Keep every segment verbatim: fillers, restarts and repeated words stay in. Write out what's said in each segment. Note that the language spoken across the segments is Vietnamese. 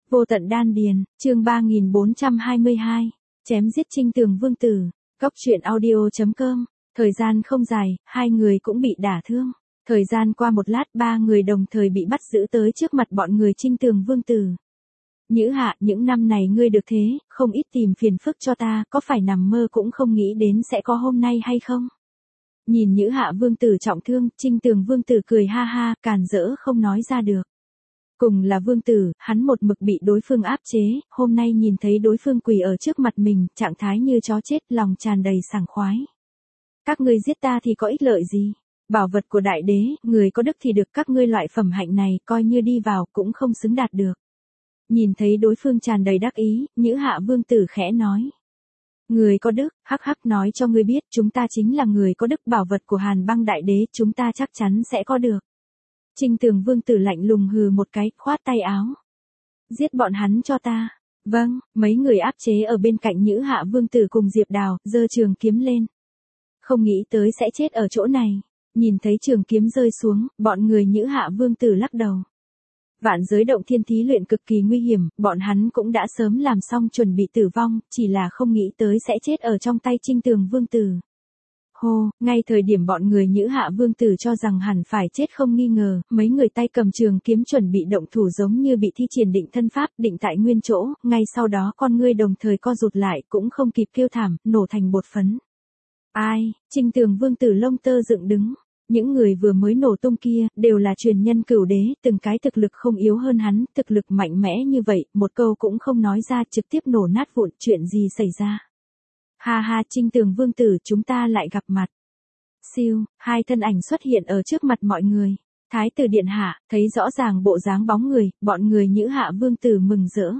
Vô tận đan điền, chương ba nghìn bốn trăm hai mươi hai, chém giết Trinh Tường Vương Tử, Cốc truyện audio chấm com, thời gian không dài, hai người cũng bị đả thương. Thời gian qua một lát ba người đồng thời bị bắt giữ tới trước mặt bọn người Trinh Tường Vương Tử. Nhữ Hạ, những năm này ngươi được thế, không ít tìm phiền phức cho ta, có phải nằm mơ cũng không nghĩ đến sẽ có hôm nay hay không? Nhìn Nhữ Hạ Vương Tử trọng thương, Trinh Tường Vương Tử cười ha ha, càn rỡ không nói ra được. Cùng là vương tử, hắn một mực bị đối phương áp chế, hôm nay nhìn thấy đối phương quỳ ở trước mặt mình, trạng thái như chó chết, lòng tràn đầy sảng khoái. Các ngươi giết ta thì có ích lợi gì? Bảo vật của đại đế, người có đức thì được, các ngươi loại phẩm hạnh này, coi như đi vào, cũng không xứng đạt được. Nhìn thấy đối phương tràn đầy đắc ý, Nhữ Hạ Vương Tử khẽ nói. Người có đức, hắc hắc nói cho ngươi biết, chúng ta chính là người có đức, bảo vật của Hàn Băng đại đế, chúng ta chắc chắn sẽ có được. Trinh Tường Vương Tử lạnh lùng hừ một cái, khoát tay áo. Giết bọn hắn cho ta. Vâng, mấy người áp chế ở bên cạnh Nhữ Hạ Vương Tử cùng Diệp Đào, giơ trường kiếm lên. Không nghĩ tới sẽ chết ở chỗ này. Nhìn thấy trường kiếm rơi xuống, bọn người Nhữ Hạ Vương Tử lắc đầu. Vạn giới động thiên thí luyện cực kỳ nguy hiểm, bọn hắn cũng đã sớm làm xong chuẩn bị tử vong, chỉ là không nghĩ tới sẽ chết ở trong tay Trinh Tường Vương Tử. Hô, ngay thời điểm bọn người Nhữ Hạ Vương Tử cho rằng hẳn phải chết không nghi ngờ, mấy người tay cầm trường kiếm chuẩn bị động thủ giống như bị thi triển định thân pháp, định tại nguyên chỗ, ngay sau đó con ngươi đồng thời co rụt lại, cũng không kịp kêu thảm, nổ thành bột phấn. Ai, Trinh Tường Vương Tử lông tơ dựng đứng, những người vừa mới nổ tung kia, đều là truyền nhân cửu đế, từng cái thực lực không yếu hơn hắn, thực lực mạnh mẽ như vậy, một câu cũng không nói ra, trực tiếp nổ nát vụn, chuyện gì xảy ra. Ha ha, Trinh Tường Vương Tử, chúng ta lại gặp mặt. Siêu, hai thân ảnh xuất hiện ở trước mặt mọi người. Thái tử điện hạ, thấy rõ ràng bộ dáng bóng người, bọn người Nhữ Hạ Vương Tử mừng rỡ.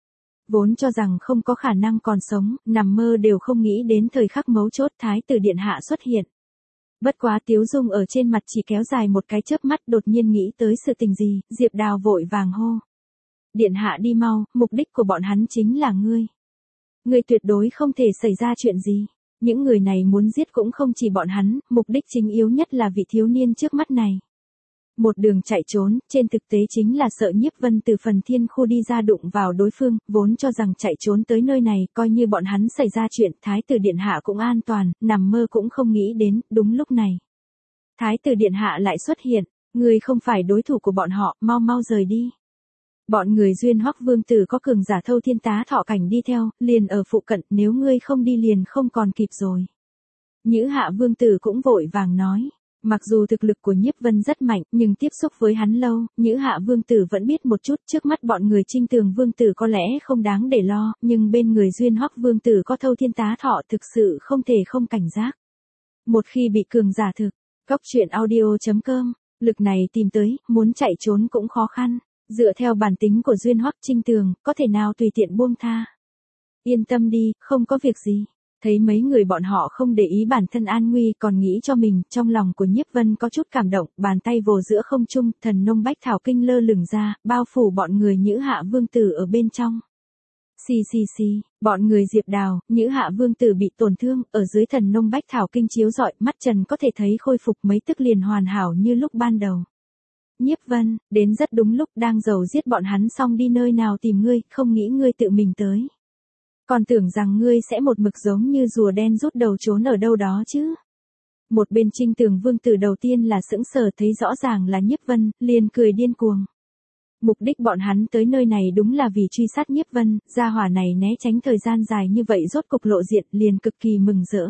Vốn cho rằng không có khả năng còn sống, nằm mơ đều không nghĩ đến thời khắc mấu chốt Thái tử điện hạ xuất hiện. Bất quá tiếu dung ở trên mặt chỉ kéo dài một cái chớp mắt, đột nhiên nghĩ tới sự tình gì, Diệp Đào vội vàng hô. Điện hạ đi mau, mục đích của bọn hắn chính là ngươi. Ngươi tuyệt đối không thể xảy ra chuyện gì. Những người này muốn giết cũng không chỉ bọn hắn, mục đích chính yếu nhất là vị thiếu niên trước mắt này. Một đường chạy trốn, trên thực tế chính là sợ Nhiếp Vân từ phần thiên khu đi ra đụng vào đối phương, vốn cho rằng chạy trốn tới nơi này, coi như bọn hắn xảy ra chuyện, Thái tử điện hạ cũng an toàn, nằm mơ cũng không nghĩ đến, đúng lúc này. Thái tử điện hạ lại xuất hiện, ngươi không phải đối thủ của bọn họ, mau mau rời đi. Bọn người Duyên Hoắc Vương Tử có cường giả thâu thiên tá thọ cảnh đi theo, liền ở phụ cận, nếu ngươi không đi liền không còn kịp rồi. Nhữ Hạ Vương Tử cũng vội vàng nói, mặc dù thực lực của Nhiếp Vân rất mạnh, nhưng tiếp xúc với hắn lâu, Nhữ Hạ Vương Tử vẫn biết một chút, trước mắt bọn người Trinh Tường Vương Tử có lẽ không đáng để lo, nhưng bên người Duyên Hoắc Vương Tử có thâu thiên tá thọ thực sự không thể không cảnh giác. Một khi bị cường giả thực, Cốc truyện audio chấm com, lực này tìm tới, muốn chạy trốn cũng khó khăn. Dựa theo bản tính của Duyên Hoắc Trinh Tường, có thể nào tùy tiện buông tha. Yên tâm đi, không có việc gì. Thấy mấy người bọn họ không để ý bản thân an nguy còn nghĩ cho mình, trong lòng của Nhiếp Vân có chút cảm động, bàn tay vồ giữa không trung, thần nông bách thảo kinh lơ lửng ra, bao phủ bọn người Nhữ Hạ Vương Tử ở bên trong. Xì xì xì, bọn người Diệp Đào, Nhữ Hạ Vương Tử bị tổn thương, ở dưới thần nông bách thảo kinh chiếu rọi, mắt trần có thể thấy khôi phục mấy tức liền hoàn hảo như lúc ban đầu. Nhiếp Vân, đến rất đúng lúc, đang giàu giết bọn hắn xong đi nơi nào tìm ngươi, không nghĩ ngươi tự mình tới. Còn tưởng rằng ngươi sẽ một mực giống như rùa đen rút đầu trốn ở đâu đó chứ. Một bên Trinh Tường Vương Tử đầu tiên là sững sờ, thấy rõ ràng là Nhiếp Vân, liền cười điên cuồng. Mục đích bọn hắn tới nơi này đúng là vì truy sát Nhiếp Vân, gia hỏa này né tránh thời gian dài như vậy rốt cục lộ diện, liền cực kỳ mừng rỡ.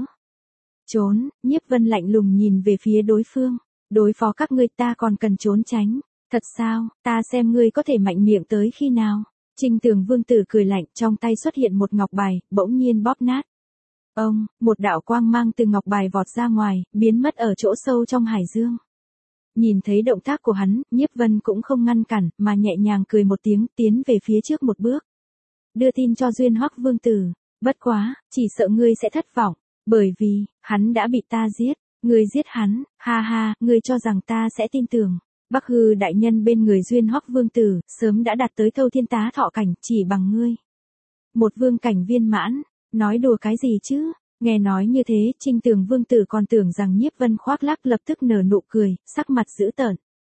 Trốn, Nhiếp Vân lạnh lùng nhìn về phía đối phương. Đối phó các ngươi ta còn cần trốn tránh. Thật sao, ta xem ngươi có thể mạnh miệng tới khi nào. Trinh Tường Vương Tử cười lạnh, trong tay xuất hiện một ngọc bài, bỗng nhiên bóp nát. Ông, một đạo quang mang từ ngọc bài vọt ra ngoài, biến mất ở chỗ sâu trong hải dương. Nhìn thấy động tác của hắn, Nhiếp Vân cũng không ngăn cản, mà nhẹ nhàng cười một tiếng, tiến về phía trước một bước. Đưa tin cho Duyên Hoắc Vương Tử, bất quá, chỉ sợ ngươi sẽ thất vọng, bởi vì, hắn đã bị ta giết. Ngươi giết hắn, ha ha, ngươi cho rằng ta sẽ tin tưởng. Bắc Hư đại nhân bên người Duyên Hoắc Vương Tử, sớm đã đạt tới thâu thiên tá thọ cảnh, chỉ bằng ngươi. Một vương cảnh viên mãn, nói đùa cái gì chứ? Nghe nói như thế, Trinh Tường Vương Tử còn tưởng rằng Nhiếp Vân khoác lác, lập tức nở nụ cười, sắc mặt dữ tợn.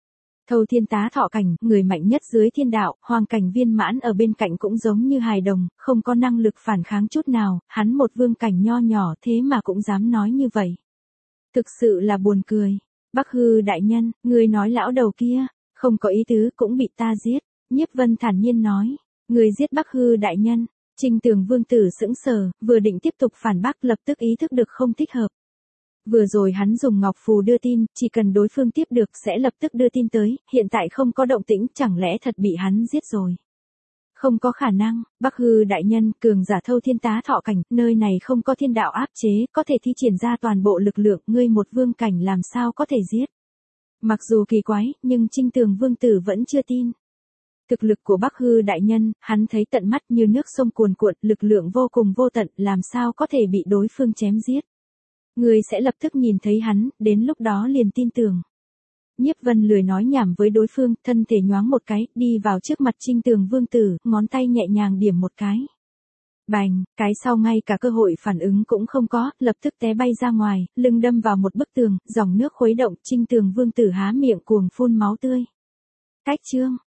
Thâu Thiên Tá Thọ Cảnh, người mạnh nhất dưới thiên đạo, Hoàng Cảnh viên mãn ở bên cạnh cũng giống như hài đồng, không có năng lực phản kháng chút nào, hắn một vương cảnh nho nhỏ thế mà cũng dám nói như vậy. Thực sự là buồn cười. Bắc Hư đại nhân, người nói lão đầu kia, không có ý tứ cũng bị ta giết. Nhiếp Vân thản nhiên nói, người giết Bắc Hư đại nhân. Trinh Tường Vương tử sững sờ, vừa định tiếp tục phản bác lập tức ý thức được không thích hợp. Vừa rồi hắn dùng ngọc phù đưa tin, chỉ cần đối phương tiếp được sẽ lập tức đưa tin tới, hiện tại không có động tĩnh, chẳng lẽ thật bị hắn giết rồi. Không có khả năng, Bắc Hư đại nhân, cường giả Thâu Thiên Tá Thọ Cảnh, nơi này không có thiên đạo áp chế, có thể thi triển ra toàn bộ lực lượng, ngươi một vương cảnh làm sao có thể giết. Mặc dù kỳ quái, nhưng Trinh Tường Vương tử vẫn chưa tin. Thực lực của Bắc Hư đại nhân, hắn thấy tận mắt như nước sông cuồn cuộn, lực lượng vô cùng vô tận, làm sao có thể bị đối phương chém giết. Người sẽ lập tức nhìn thấy hắn, đến lúc đó liền tin tưởng. Nhiếp Vân lười nói nhảm với đối phương, thân thể nhoáng một cái, đi vào trước mặt Trinh Tường Vương tử, ngón tay nhẹ nhàng điểm một cái. Bành, cái sau ngay cả cơ hội phản ứng cũng không có, lập tức té bay ra ngoài, lưng đâm vào một bức tường, dòng nước khuấy động, Trinh Tường Vương tử há miệng cuồng phun máu tươi. Cách chương